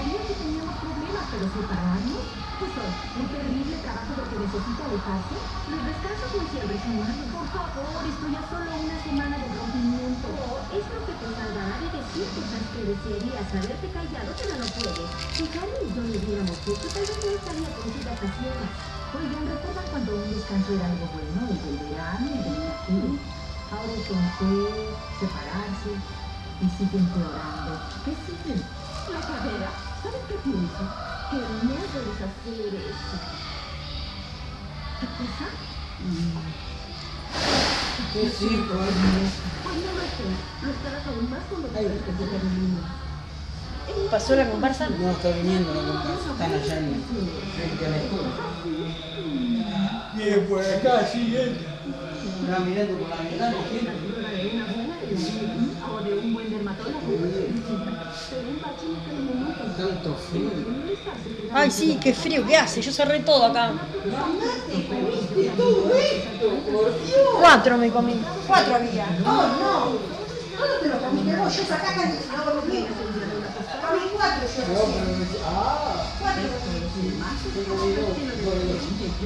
sabía que teníamos problemas, pero separarnos, pues un terrible trabajo de que necesita alejarse. Los descansos no siempre son malos. Por favor, estoy a solo una semana de rompimiento. Es lo que te salvará de decir cosas que desearías haberte callado, pero no puedes. Si Harry y yo le diéramos esto, tal vez no estaría contigo hasta ciegas. Oigan, ¿recuerdan cuando un descanso era algo bueno? El del verano, el del aquí. Ahora son separarse y siguen empeorando. ¿Qué siguen? La cadera. ¿Sabes qué pienso? Que no debes hacer eso. ¿Qué cosa? ¿Qué sí, Pues no lo sé. Lo estarás aún más cuando te ves que te termino. ¿Pasó la comparsa? No, está viniendo la comparsa. Están allá en frente a la escuela. Viene por acá, sí, entra. Está mirando por la ventana, ¿quién? O de un buen dermatólogo. Tanto frío. Ay, sí, qué frío que hace. Yo cerré todo acá. ¿Comiste todo esto? Por Dios. 4 me comí. 4 había. Oh, no. ¿Cómo te lo comiste vos? Yo acá casi no lo comí. Comí 4 yo. No, pero... Ah. 4. Tengo miedo por el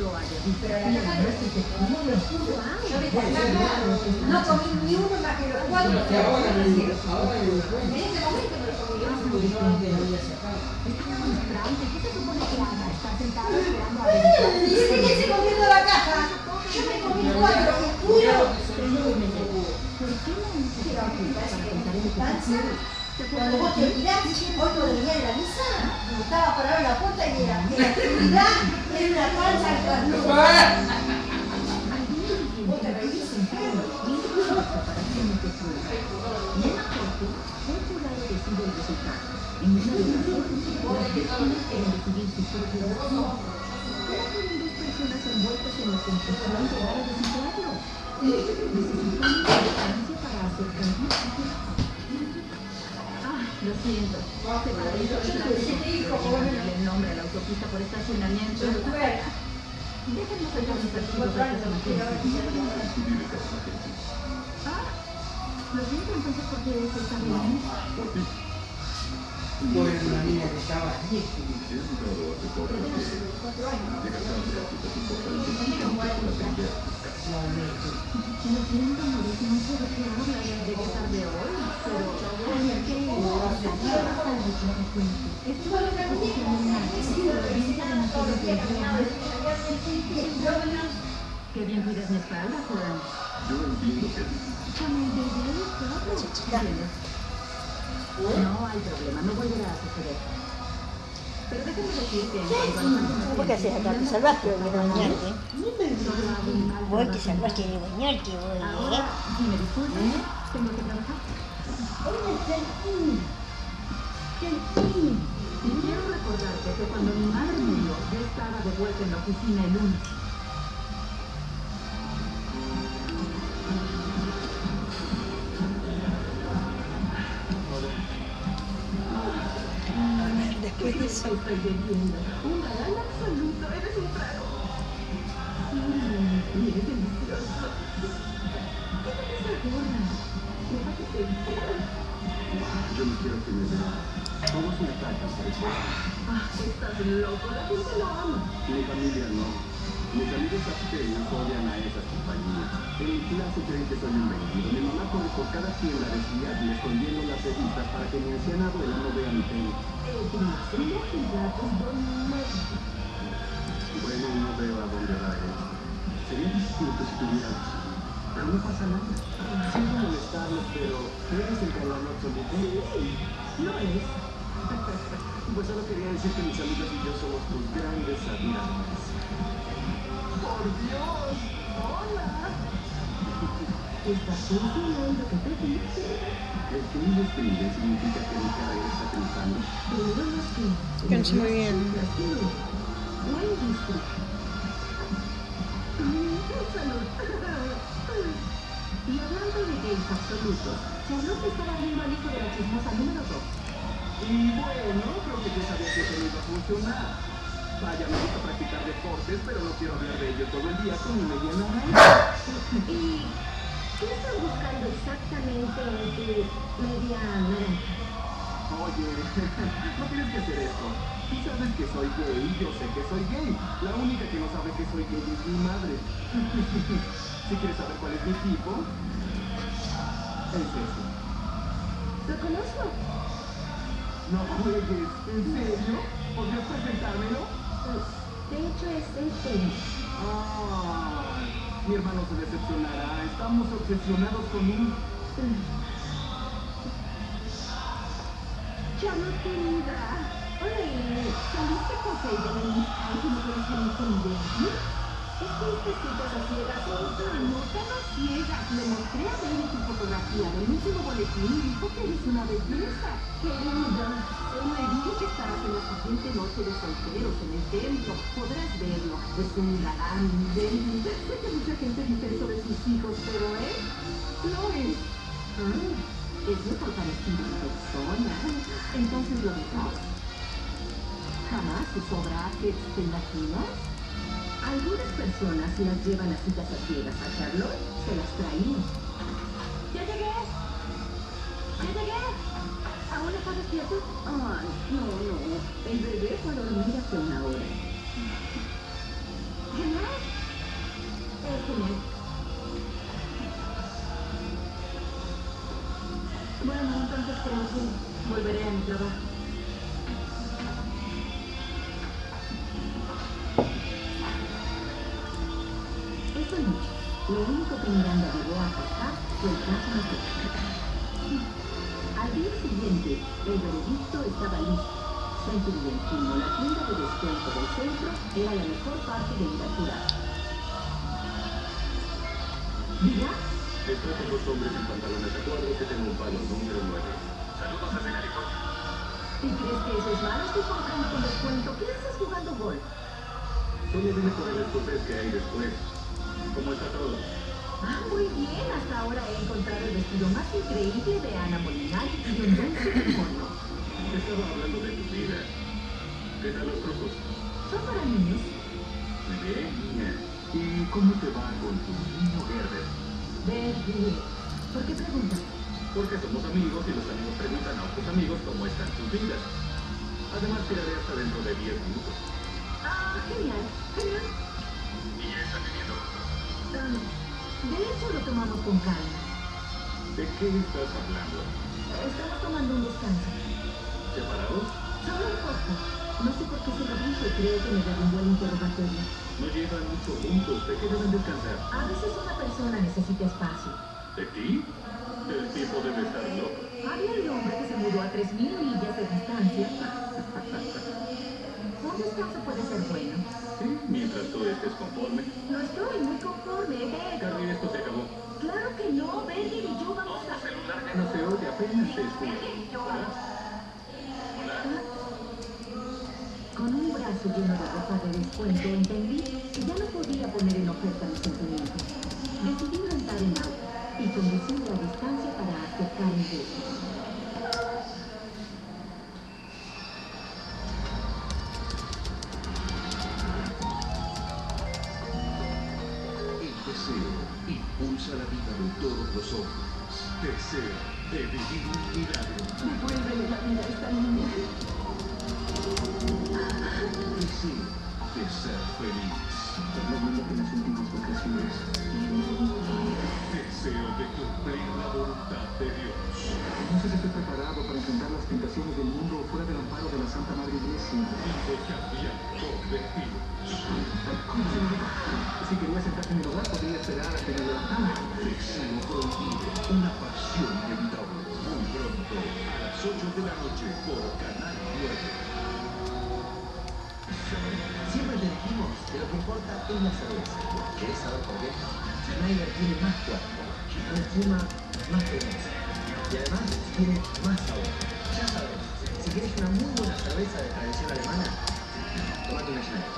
Yo viste acá, no comí ni uno más que los 4. que ahora me digo. Ahora me digo. En ese momento me lo comí yo. Porque yo antes no había sacado. ¿Qué se supone que haga? Está sentado esperando a Y ese que se comiendo la caja. Yo me comí 4. Uno. Cuando vos te olvidás, hoy cuando venía de la misa, estaba parado en la puerta y era de la actividad, era una panza al trasnudo. Vos te reís. Lo siento. Ponerle el nombre a la autopista por estacionamiento. Déjenme sacar mis archivos de esta lo siento, entonces, ¿por qué se está bien? Tuve una niña que estaba allí. Lo siento, Mauricio, no sé de qué habla de qué tarde hoy, qué bien cuidas mi espalda, Juan. Yo entiendo que no hay problema, no volverá a suceder. Pero déjame decir que... ¿Por qué haces acá? Te salvaste de bañarte. Vos te salvaste de bañarte, vos, Si me disculpan, tengo que trabajar. Y quiero recordarte que cuando mi madre murió, yo estaba de vuelta en la oficina el lunes. Después de eso. Estoy bebiendo. Un galán absoluto. Eres un trago. Y eres delicioso. ¿Qué te esa gorra? Déjate sentir. yo no quiero que me vean. Todos me atacan por eso. Estás loco. La gente lo ama. Mi familia no. Mis amigos pequeños odian a esas compañías. En mi clase creen que soy un vendido. Mi mamá corre por cada tienda de Seattle escondiendo las revistas para que mi anciana abuela no vea mi pelo. Bueno, no veo a dónde va esto. Sería distinto si tuviera hijos. Pero no pasa nada. Sigo molestarlos, pero ¿eres el galán absoluto? No es. Pues solo quería decir que mis amigos y yo somos tus grandes admiradores. ¡Por Dios! ¡Hola! ¿Estás funcionando? ¿Qué te dice? El que me describe significa que mi carrera está triunfando. Primero los que... Canso muy bien. Buen distrito. Salud. Y hablando de gays absolutos, Charlotte estaba viendo al hijo de la chismosa número 2. Y bueno, creo que yo sabía que eso no iba a funcionar. Vaya, me gusta practicar deportes, pero no quiero hablar de ello todo el día con mi media naranja. ¿Y qué estás buscando exactamente en tu media naranja? Oye, no tienes que hacer esto. Tú sabes que soy gay, yo sé que soy gay. La única que no sabe que soy gay es mi madre. Si quieres saber cuál es mi tipo, es ese. Lo conozco. No juegues, ¿en serio? ¿Podrías presentármelo? De hecho, es este. Ah, mi hermano se decepcionará. Estamos obsesionados con un... Chama querida. Oye, ¿saliste con Seiden en mis calles y no puedes salir con Daisy? Es que estas citas a ciegas son no ciegas. Le mostré a Daisy tu fotografía del último boletín y dijo que eres una belleza. Querida, me dije que estarás en la siguiente noche de solteros en el templo. Podrás verlo. Es un galán, Daisy. Sé que mucha gente dice eso de sus hijos, pero él lo es. Es mejor parecido en persona. Entonces lo verás. ¿Jamás usó brackets, te imaginas? Algunas personas las llevan a citas a ciegas. A Charlotte se las traían. ¡Ya llegué! ¡Ya llegué! ¿Aún está despierto? Ay, no. El bebé fue a dormir hace una hora. ¿Genial? Es genial. Bueno, entonces creo que volveré a mi trabajo. Esta noche, lo único que Miranda llegó a pasar fue el caso Mateo. Al día siguiente, el veredicto estaba listo. Century 21, la tienda de descuento del centro, era la mejor parte de ir a jurar. ¿Diga? Estoy con dos hombres en pantalones a cuadros que tengo un palo número 9. Saludos desde California. ¿Y crees que eso es malo? Estoy comprando con descuento. ¿Qué haces jugando golf? Solo vine por el escocés que hay después. ¿Cómo está todo? Ah, muy bien. Hasta ahora he encontrado el vestido más increíble de Ana Molinari y un buen supermono. Estaba hablando de tu vida. ¿Qué tal los trucos? Son para niños. Muy bien, niña. ¿Y cómo te va con tu niño Gerber? Verde. ¿Por qué preguntas? Porque somos amigos y los amigos preguntan a otros amigos cómo están sus vidas. Además, tiraré hasta dentro de 10 minutos. Ah, genial. Genial. ¿Y ya está viviendo? De hecho, lo tomamos con calma. ¿De qué estás hablando? Estamos tomando un descanso. ¿Separados? Solo un poco. No sé por qué se lo dije. Creo que me derrumbó el interrogatorio. No llevan mucho juntos. ¿De qué deben descansar? A veces una persona necesita espacio. ¿De ti? El tipo debe estar loco. Había un hombre que se mudó a 3000 millas de distancia. Un descanso puede ser bueno. Sí, mientras tú estés conforme. No estoy muy conforme, Bert. Carrie, esto se acabó. Claro que no, Berger y yo vamos a... celular ya no se oye, apenas se escucha. Berger y yo ¿Hola? ¿Ah? Con un brazo lleno de ropa de descuento, entendí que ya no podía poner en oferta mis sentimientos. Decidí rentar un auto y conducir a distancia para aceptar el beso. El deseo impulsa la vida de todos los hombres. Deseo de vivir un milagro. Devuélvele la vida a esta niña. Deseo de ser feliz. Lo mismo que nos sentimos ocasiones. Deseo de cumplir la voluntad de Dios. No sé si estoy preparado para enfrentar las tentaciones del mundo fuera del amparo de la Santa Madre Iglesia. Y de cambiar convertidos. ¿Cómo se lo digo? Si quería sentarse en mi lugar, podría esperar a que me levantara. Deseo prohibido. Una pasión inevitable. Muy pronto, a las 8 de la noche, por Canal 9. Siempre te dijimos que lo que importa es la cerveza. ¿Querés saber por qué? Schneider tiene más cuerpo, una espuma más cremosa y además tiene más sabor. Ya sabes, si querés una muy buena cerveza de tradición alemana, tomate una Schneider.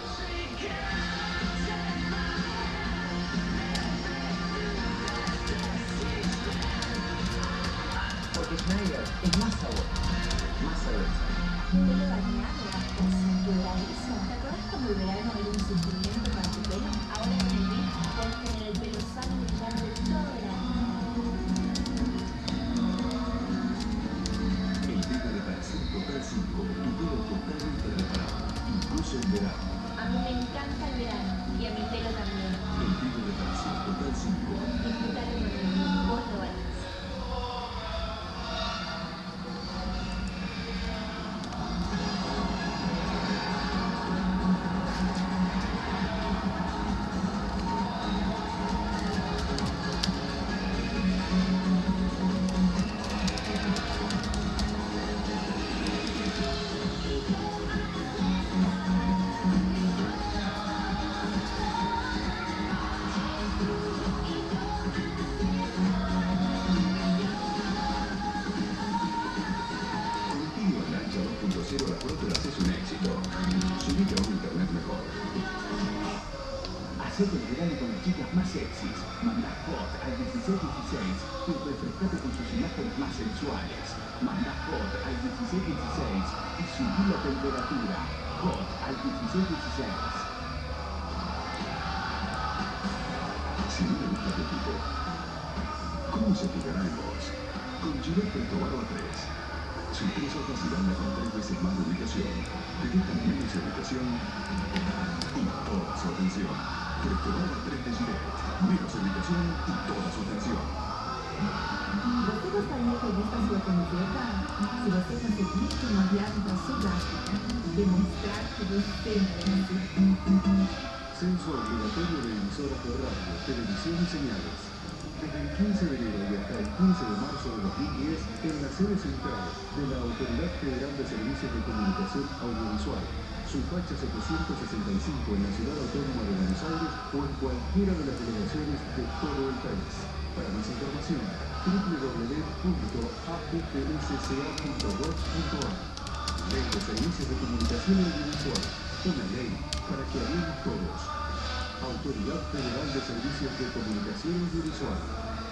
Porque Schneider es más sabor, más cerveza. Pelo bañado, quebradizo. ¿Te acuerdas cuando el verano era un sufrimiento para tu pelo? Ahora con el Big puedes tener el pelo sano y brillante todo el año. El Big de Brasil cero las próteras es un éxito. Subite a un internet mejor. Hacete el verano con las chicas más sexys. Manda hot al 1616 y refrescate con sus imágenes más sensuales. Manda hot al 1616 y subí la temperatura. Hot al 1616. Si no le gusta tu tipo, ¿cómo se fijará en vos? Con Gillette Peltobarba 3. Sus 3 hojas y banda con 3 veces más lubricación. Detectan menos irritación y toda su atención. Peltobarba 3 de Gillette. Menos irritación y toda su atención. ¿Você gostaria que eu visse a sua camiseta? Se você conseguisse uma viagem para Sudáfrica, demonstrar que você merece. Censo obligatorio de emisoras de radio, televisión y señales. Desde el 15 de enero y hasta el 15 de marzo de 2010, en la sede central de la Autoridad Federal de Servicios de Comunicación Audiovisual, su facha 765 en la Ciudad Autónoma de Buenos Aires o en cualquiera de las delegaciones de todo el país. Para más información, www.aupsca.gov.ar. Ley de Servicios de Comunicación Audiovisual. Una ley para que hablemos todos. Autoridad Federal de Servicios de Comunicación Audiovisual.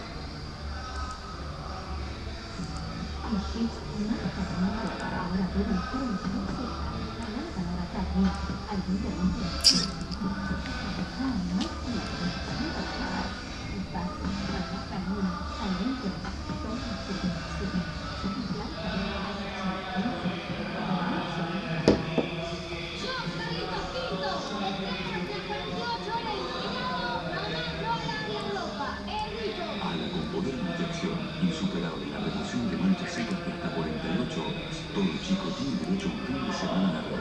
Insuperable la reducción de manchas secas de hasta 48 horas. Todo chico tiene derecho a un fin de semana largo.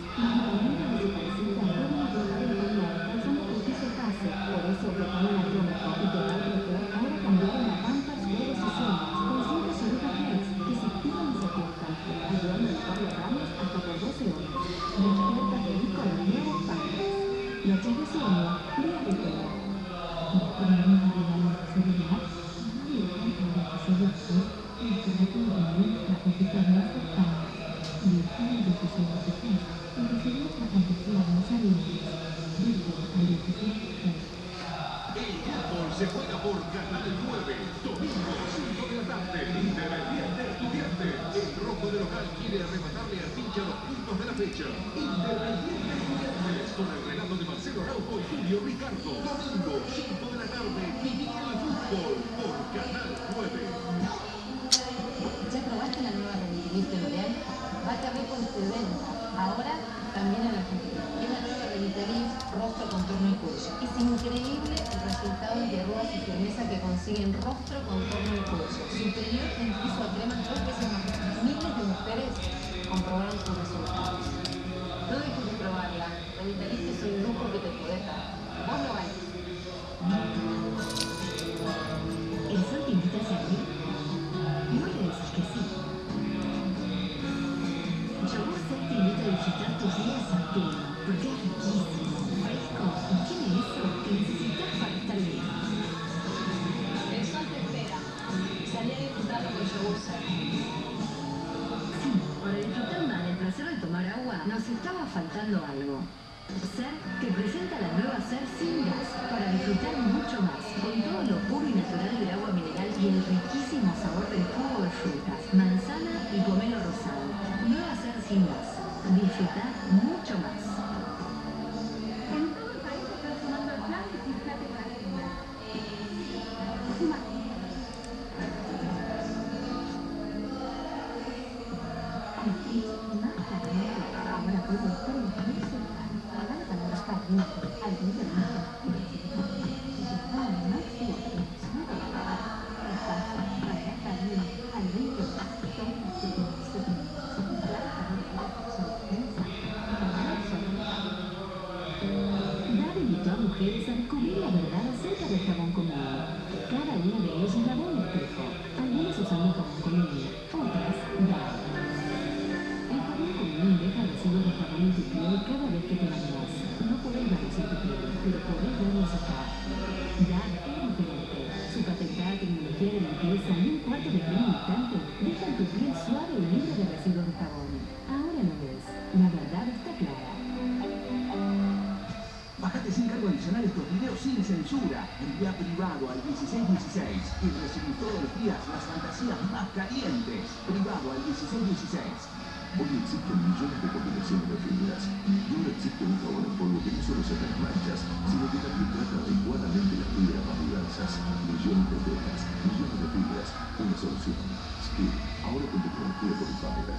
Se juega por Canal 9, domingo 5 de la tarde, Independiente Estudiante. El rojo de local quiere arrebatarle al pincha los puntos de la fecha. Independiente Estudiantes, con el relato de Marcelo Araujo y Julio Ricardo. Domingo 5 de la tarde, vivir el fútbol por Canal 9. ¿Ya probaste la nueva Revitaliz de L'Oreal? Va a caber con preventa. Ahora también en Argentina. Es la nueva Revitaliz rostro, contorno y cuello. Es increíble el resultado de arrugas y firmeza que consiguen rostro, contorno y cuello. Superior en piso a crema 2 veces más. Miles de mujeres comprobaron sus resultados. No dejes de probarla. Revitaliz es un lujo que te podés dar. Vos lo valés. ¿El sol te invita a salir? No le decís que sí. Yogur Set te invita a visitar tus días en pleno, porque es riquísimo, fresco y tiene eso que necesitas para estar bien. El sol te espera. Salí a disfrutarlo con Yogur Set. Sí, para disfrutar más del placer de tomar agua, nos estaba faltando algo. Ser que presenta la nueva Ser sin gas, para disfrutar mucho más, con todo lo puro y natural del agua mineral y el riquísimo sabor del jugo de frutas, manzana y pomelo rosado. Nueva Ser sin gas. Disfrutar mucho más. En todo el país se está sumando el plan de Cisplate para Argentina. Ahora puedo estar en el invitó a mujeres a descubrir la verdad acerca del jabón común. Cada una de ellas grabó un espejo. Algunas usando jabón común, otras DAO. El jabón común deja residuos de jabón en tu piel cada vez que te bañas. No podés verlos en tu piel, pero podés verlos acá. DAO es diferente. Su patentada tecnología de limpieza y un cuarto de crema instante dejan tu piel suave y libre de residuos de jabón. Ahora Ahora, envía privado al 1616 y recibí todos los días las fantasías más calientes. Privado al 1616. Hoy existen millones de combinaciones de fibras. Y ahora existe un jabón en polvo que no solo saca las manchas, sino que también trata adecuadamente las fibras más diversas. Millones de telas, millones de fibras. Una solución. Skip. Ahora con tecnología por fibra.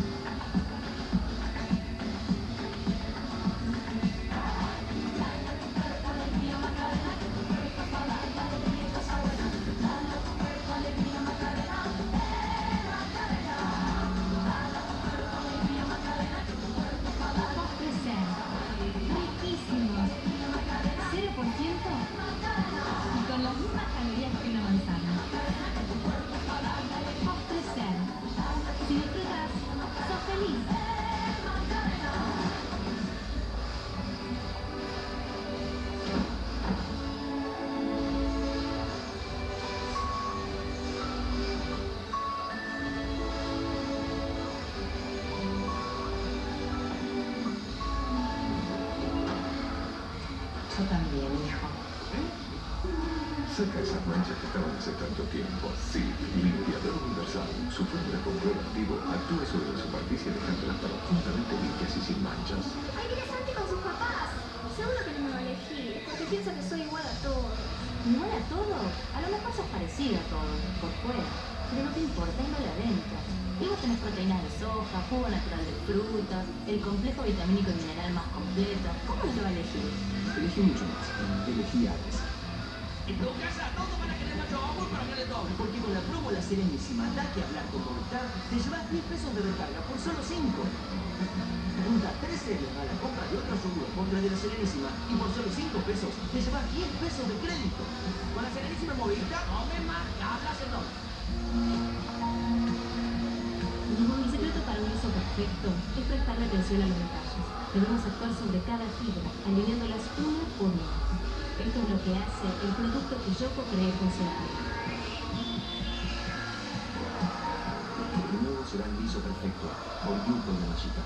Yo también, hijo. Saca esas manchas que estaban hace tanto tiempo. Sí, limpiador universal. Su fórmula con prueba activo actúa sobre la superficie dejándolas profundamente limpias y sin manchas. Ay, mira Santi con sus papás. Seguro que no me va a elegir, porque piensa que soy igual a todos. ¿Igual a todo? A lo mejor sos parecido a todo, por fuera. Pero no te importa, es lo de adentro. Y vos tenés proteínas de soja, jugo natural de frutas, el complejo vitamínico y mineral más completo. ¿Cómo no te va a elegir? Elegí mucho más. Elegí Ares. En tu casa todos van a querer macho amor para que le doble. Porque con la promo La Serenísima, da que hablar con Movistar, te llevas 10 pesos de recarga por solo 5. Junta 3 ceros a la compra de otro seguro contra de La Serenísima y por solo 5 pesos te llevas 10 pesos de crédito. Con La Serenísima Movistar, come más, hablas el doble. Mi secreto para un uso perfecto es prestarle atención a los detalles. Debemos actuar sobre cada fibra, alineándolas una por una. Esto es lo que hace el producto que yo co-creé con Serapio. El nuevo será el liso perfecto. Por Yuko de Machita.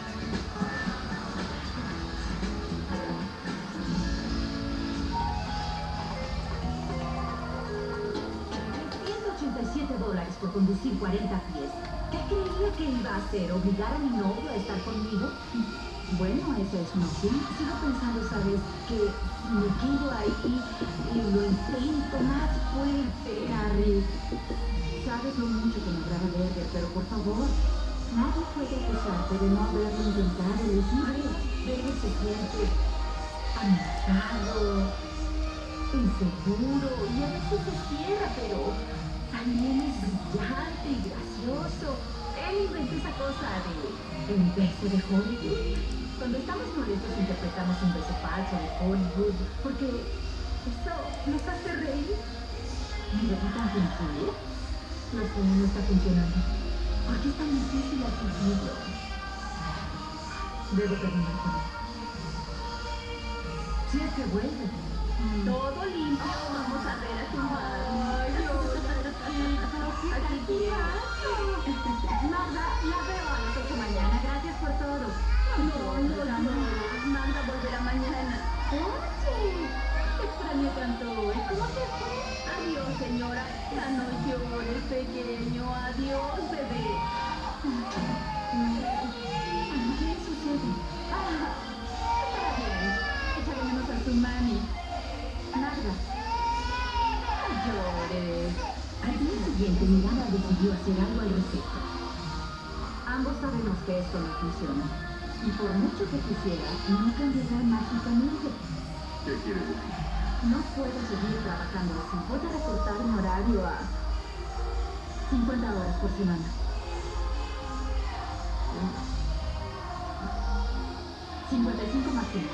187 dólares por conducir 40 pies. ¿Qué creía que iba a hacer? ¿Obligar a mi novio a estar conmigo? Bueno, eso es una opción. Sigo pensando, ¿sabes? Que si me quedo ahí y lo intento más fuerte, Harry. Sabes lo mucho que me agrada verte, pero por favor, nadie puede acusarte de no haberlo intentado. Es libre. Verme se siente amenazado, inseguro, y a veces se cierra, pero también es brillante y gracioso. Él inventó esa cosa de el beso de Hollywood. Cuando estamos molestos interpretamos un beso falso de Hollywood, porque eso nos hace reír. ¿Me repitan fingir? Lo sé, no está funcionando. ¿Por qué es tan difícil admitirlo? Debo terminar con él. Si es que vuelve. Todo limpio, vamos a ver a tu madre. Aquí Magda, la veo a las 8 mañana. Gracias por todo. No. Magda volverá mañana. Oye, te extrañé tanto hoy. ¿Cómo te fue? Adiós, señora. Ya no llores, pequeño. Adiós, bebé. ¿Qué sucede? Está bien. Échale menos a su mami. Magda. No llores. Al día siguiente, Miranda decidió hacer algo al respecto. Ambos sabemos que esto no funciona. Y por mucho que quisiera, no cambiará mágicamente. ¿Qué quieres decir? No puedo seguir trabajando así. Voy a recortar mi horario a 50 horas por semana. 55 más 5.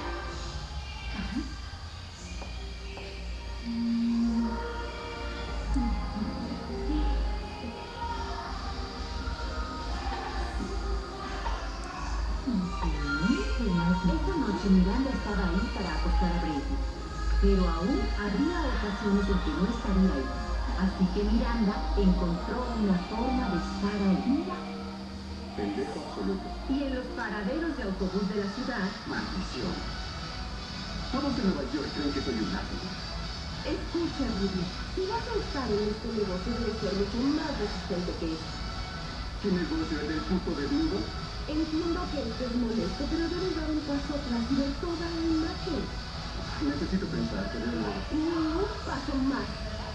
Esta noche Miranda estaba ahí para acostar a Brady, pero aún había ocasiones en que no estaría ahí. Así que Miranda encontró una forma de estar ahí. Pendejo absoluto. Y en los paraderos de autobús de la ciudad, Maldición. Todos en Nueva York creen que soy un ácido. Escucha, Ruby. Si vas a estar en este negocio, debes ser mucho más resistente que esto. ¿Qué negocio es del puto desnudo? Entiendo que estés molesto, pero debes dar un paso atrás y ver toda la imagen. Necesito pensar, te veo luego. Ni un paso más.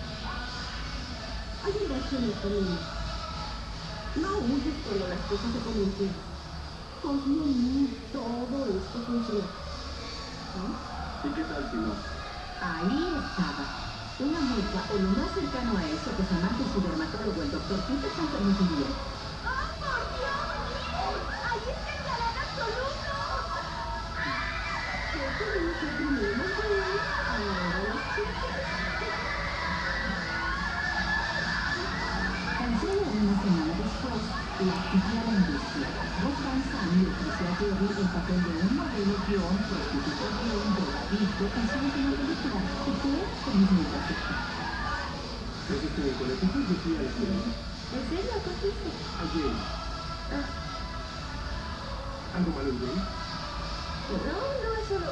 Hay un bache en el camino. No huyes cuando las cosas se ponen feas. Confía en mí, todo esto funciona. ¿Sí? ¿Y qué tal si no? Ahí estaba. Una muestra o lo más cercano a eso que su amante, su dermatólogo, el doctor Peterson, permitiría. ¡Oh, por Dios! ¡Ahí está el galán absoluto! Eso debe ser primero, güey. Ahora las chicas. Tan solo una semana después, la actividad de la industria. Rob Van Sam le ofreció a Jerry el papel de un modelo guión, prostituto guión, drogadicto, en su última película, y fue felizmente aceptado. ¿Eso es que en el colegio decía a la señora? ¿En serio? ¿Qué hiciste? Ayer. ¿Algo malo en Jane? No, es solo...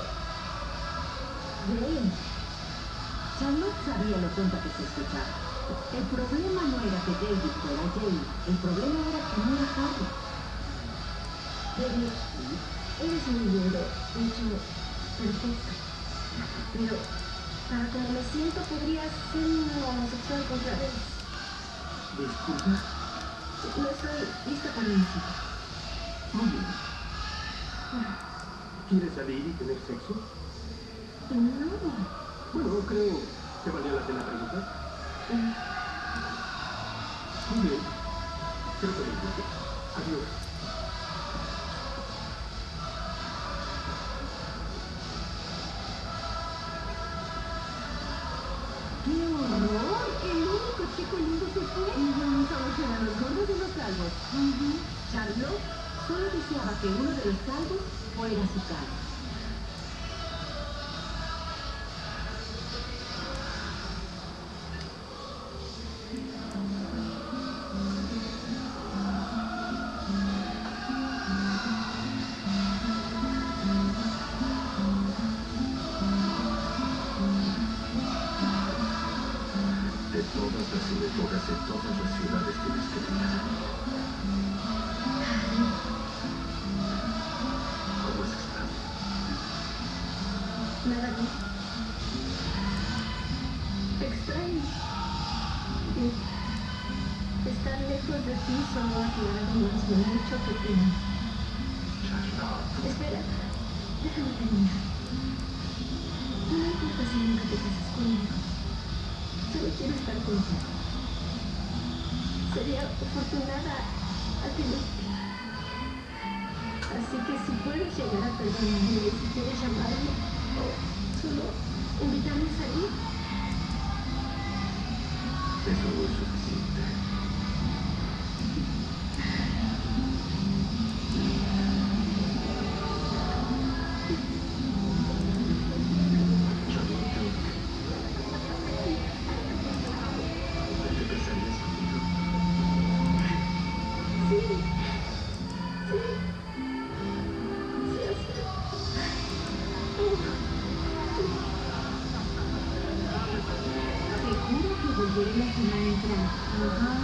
Jane. Charlotte sabía lo tonta que se escuchaba. El problema no era que David fuera Jane, el problema era que no era Harry. David, eres muy lindo, de hecho, perfecto. Pero, para como me siento, podrías ser un homosexual contra él. Disculpa. No estoy lista para mi cita. Muy bien. ¿Quieres salir y tener sexo? No. Bueno, creo que valía la pena preguntar. Muy bien. Creo que lo entiendo. Adiós. ¡Qué horror! El único chico lindo se fue. Solo quedan los gordos y los calvos. Charlotte solo deseaba que uno de los calvos fuera su calvo. De todas las sinagogas de todas las ciudades tienes que venir. ¿Cómo has estado? Nada bien. Extraño. Estar lejos de ti solo ha aclarado más de mucho que pena. Charlotte. Espera, déjame terminar. No me importa si nunca te casas conmigo. Solo quiero estar contigo. Sería afortunada a que no. Así que si puedes llegar a perdonarme, si quieres llamarme o solo invitarme a salir. Eso no es suficiente. Volveré la semana entrante.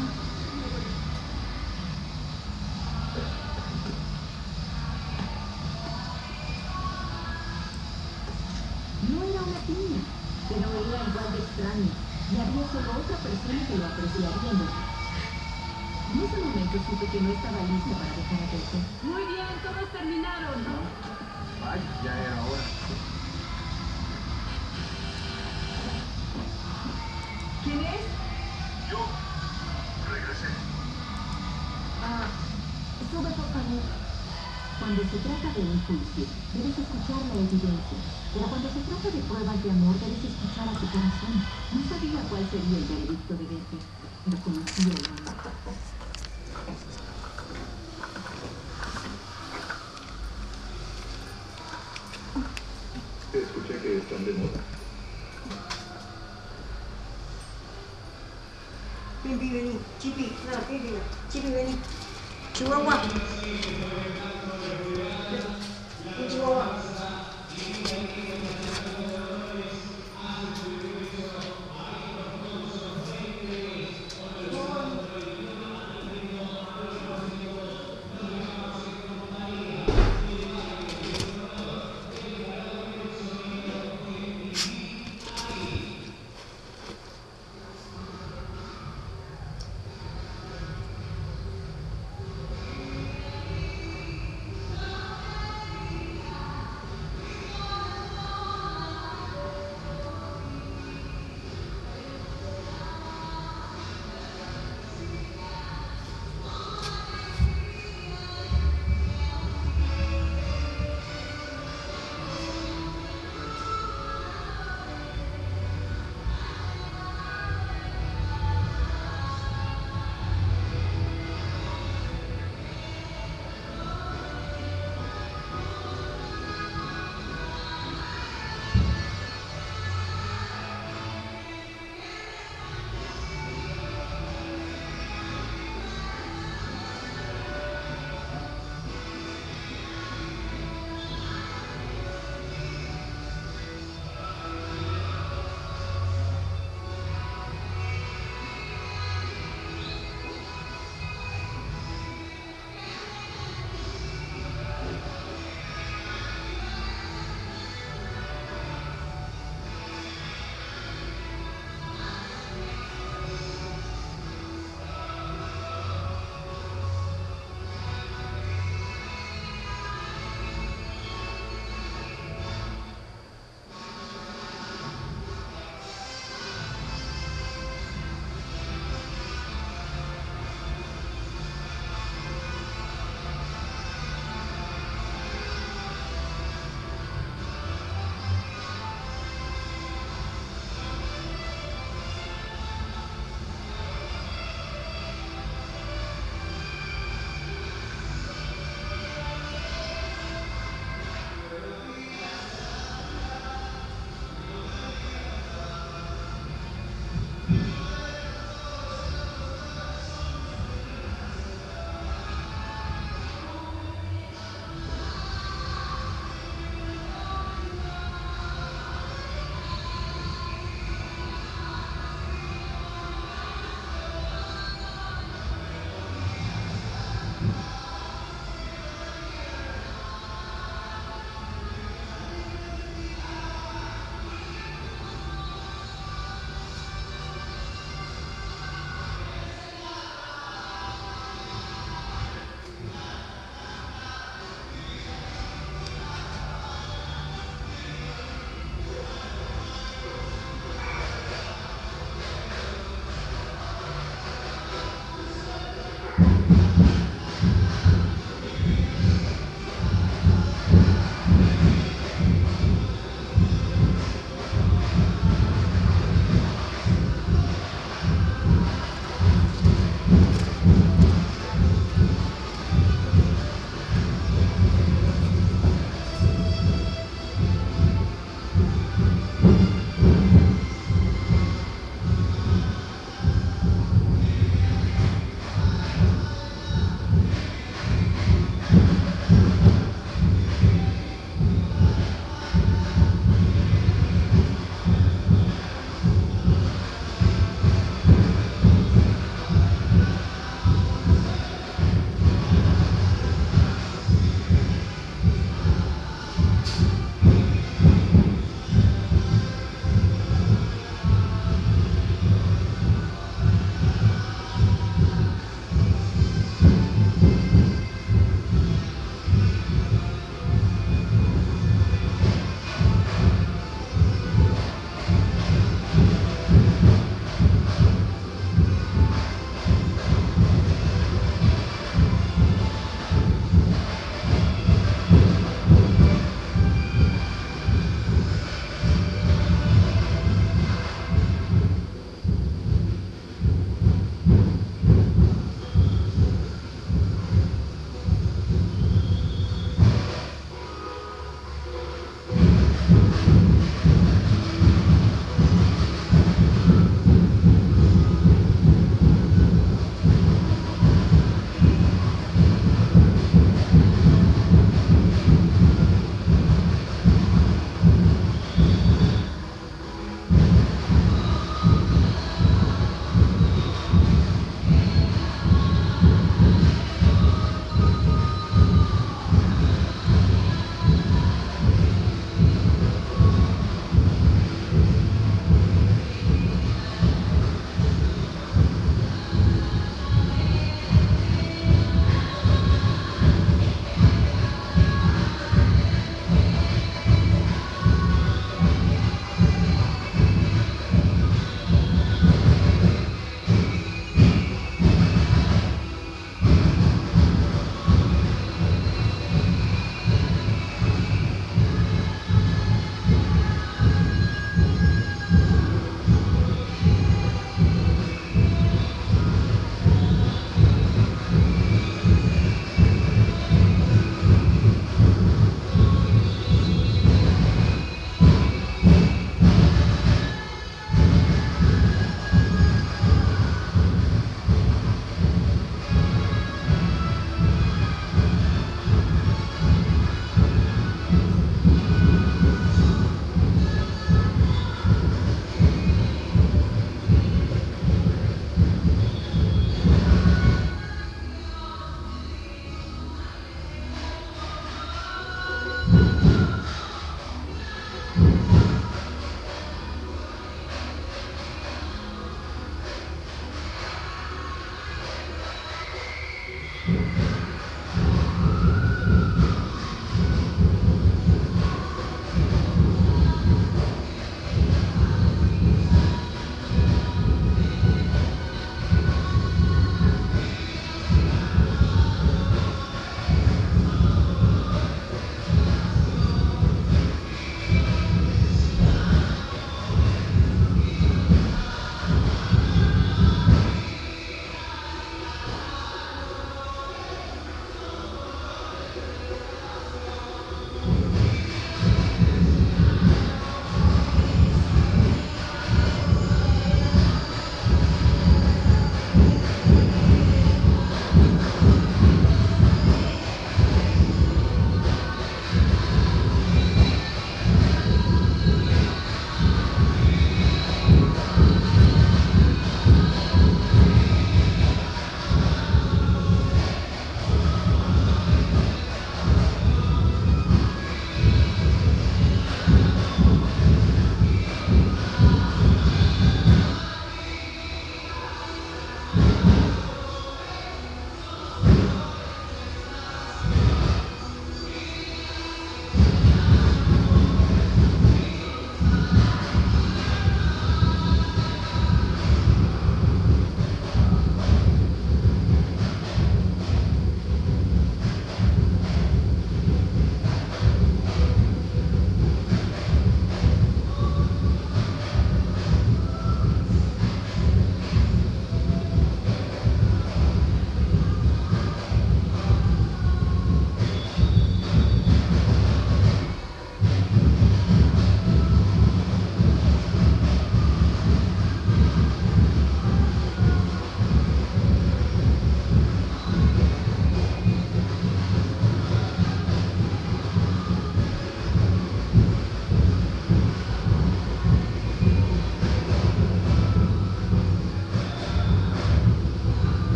No era una piña, pero era igual de extraño. Y había solo otra persona que lo apreciaría en los... En ese momento supe que no estaba lista para dejar a Bethel. Muy bien, todos terminaron. Ay, ya era hora. ¿Quién es? Yo regresé. Sube, por favor. Cuando se trata de un juicio, debes escuchar la evidencia. Pero cuando se trata de pruebas de amor, debes escuchar a tu corazón. No sabía cuál sería el veredicto de Bethel, pero conocía el amor. Escuché que están de moda. Pipi, vení. Chipi, no, Pipi no. Chipi, vení. Chihuahua. Un chihuahua.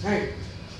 Sí.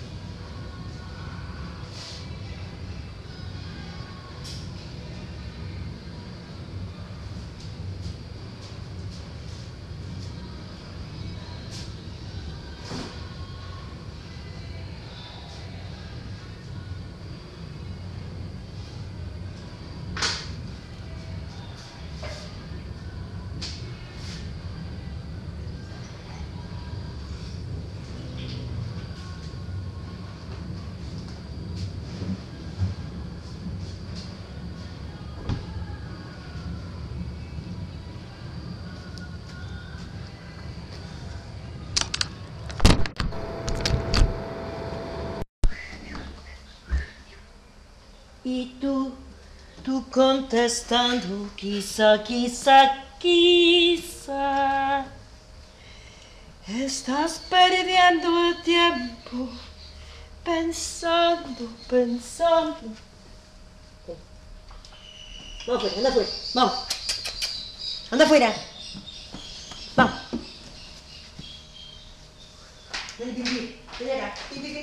Y tú contestando, quizá, quizá, quizá, estás perdiendo el tiempo, pensando. Vamos afuera, anda afuera, vamos. Anda afuera. Vamos. Ven acá.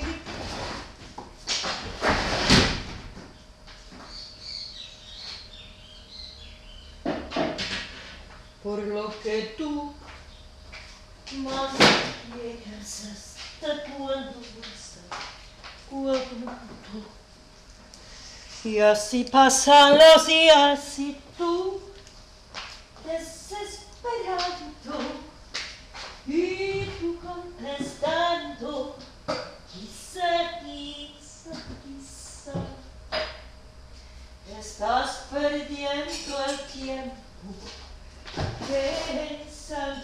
Por lo que tú más quieras, hasta cuándo. Y así pasan los días y tú desesperando y tú contestando, quizá, estás perdiendo el tiempo. Pensando,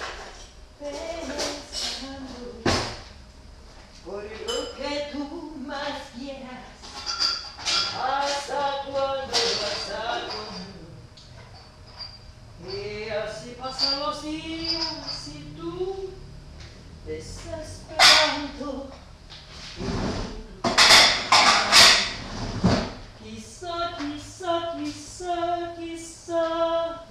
por lo que tú más quieras, hasta cuándo. Y así pasan los días y tú desesperando. Quizá.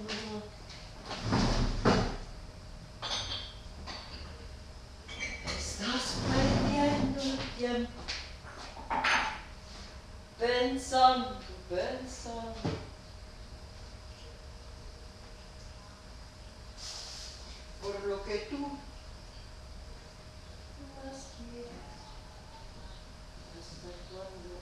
Estás perdiendo el tiempo, pensando, por lo que tú más quieras, hasta cuándo.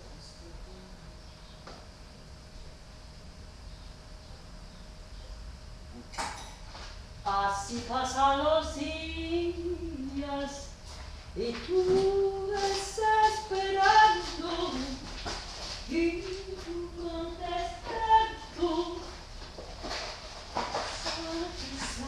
Así pasan los días y tú desesperando y tú contestando, quizá.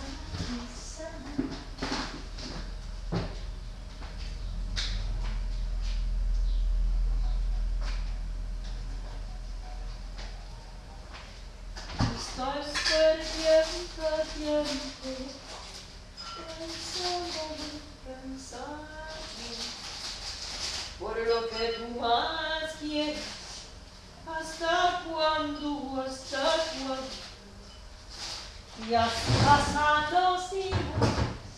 Estás perdiendo tiempo, pensando, por lo que tú más quieres, hasta cuándo, y así pasan los días,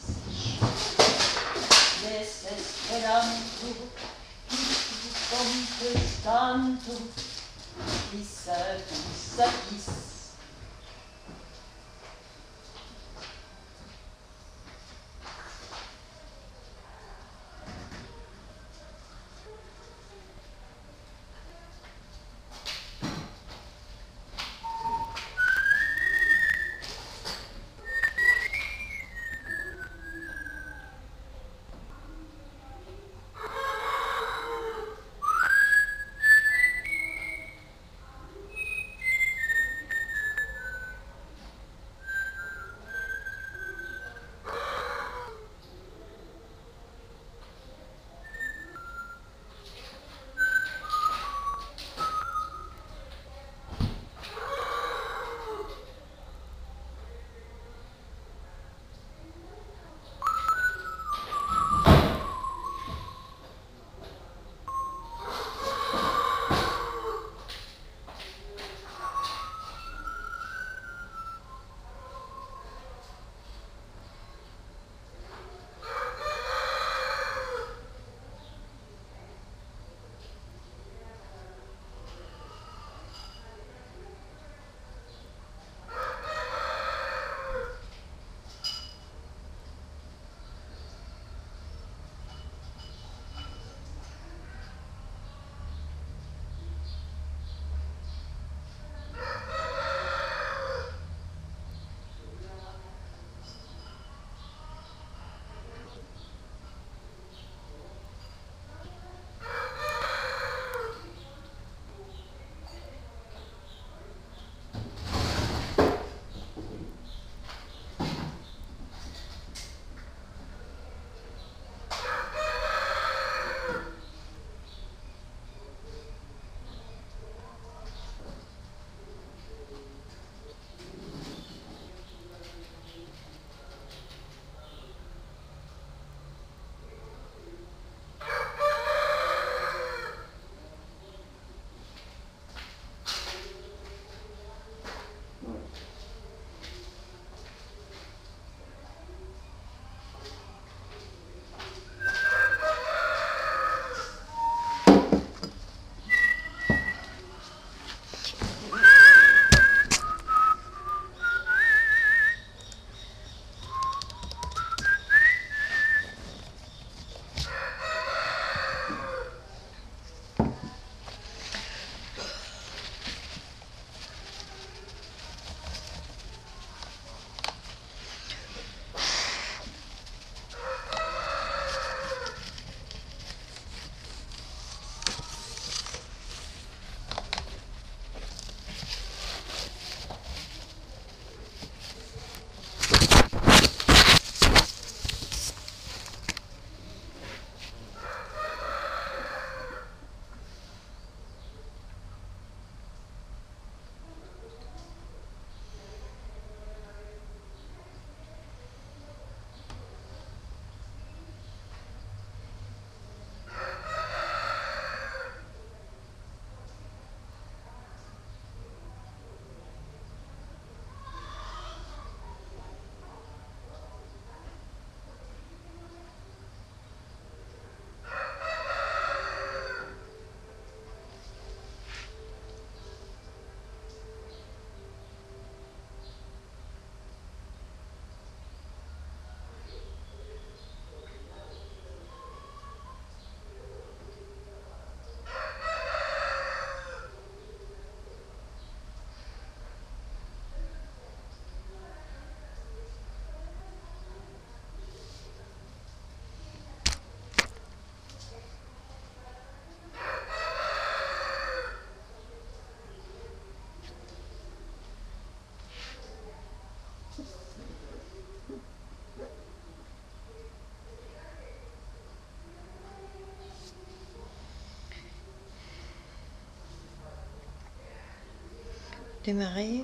desesperando, y tú contestando, quizá. Démarrer.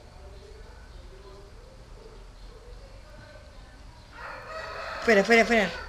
Espera.